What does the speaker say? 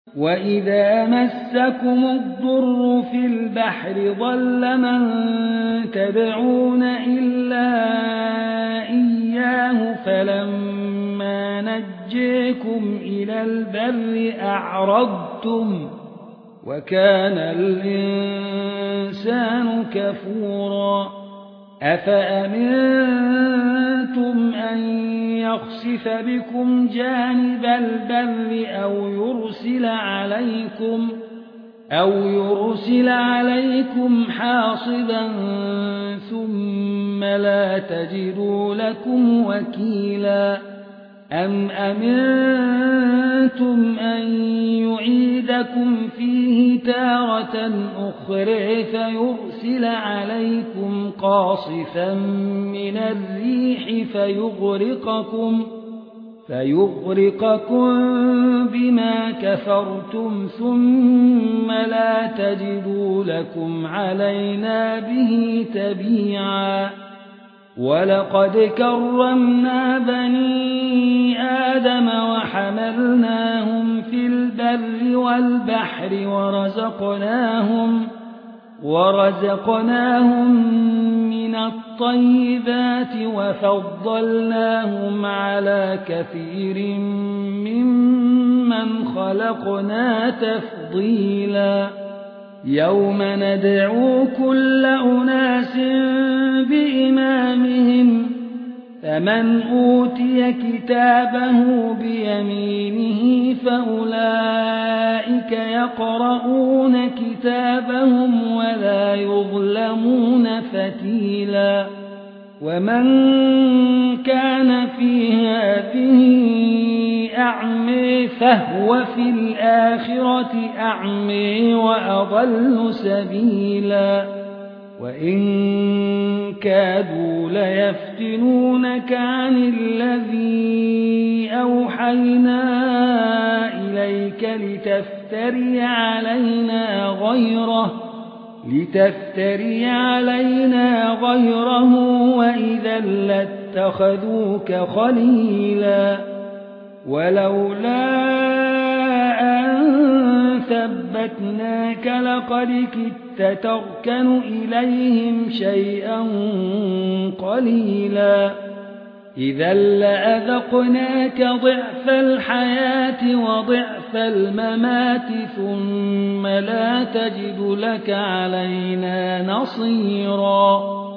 وإذا مسكم الضر في البحر ضل من تدعون إلا إياه فلما نجيكم إلى البر أعرضتم وكان الإنسان كفورا أفأمنتم أن يخسف بكم جانب البر أو يرسل عليكم حاصبا ثم لا تجدوا لكم وكيلا أم أمنتم أن يعيدكم فيه تارة أخرى فيرسل عليكم قاصفا من الريح فيغرقكم بما كفرتم ثم لا تجدوا لكم علينا به تبيعا ولقد كرمنا بني آدم وحملناهم في البر والبحر ورزقناهم من الطيبات وفضلناهم على كثير ممن خلقنا تفضيلا يوم ندعو كل أناس بإمامهم فمن أوتي كتابه بيمينه فأولئك يقرؤون كتابهم ولا يظلمون فتيلا ومن كان في هذه أعمى فهو في الآخرة أعمى وأضل سبيلا وإن كادوا ليفتنونك عن الذي أوحينا إليك لتفتري علينا غيره وإذا لاتخذوك خليلا ولولا أن ثبتناك لقد كدت تركن إليهم شيئا قليلا إذا لأذقناك ضعف الحياة وضعف الممات ثم لا تجد لك علينا نصيرا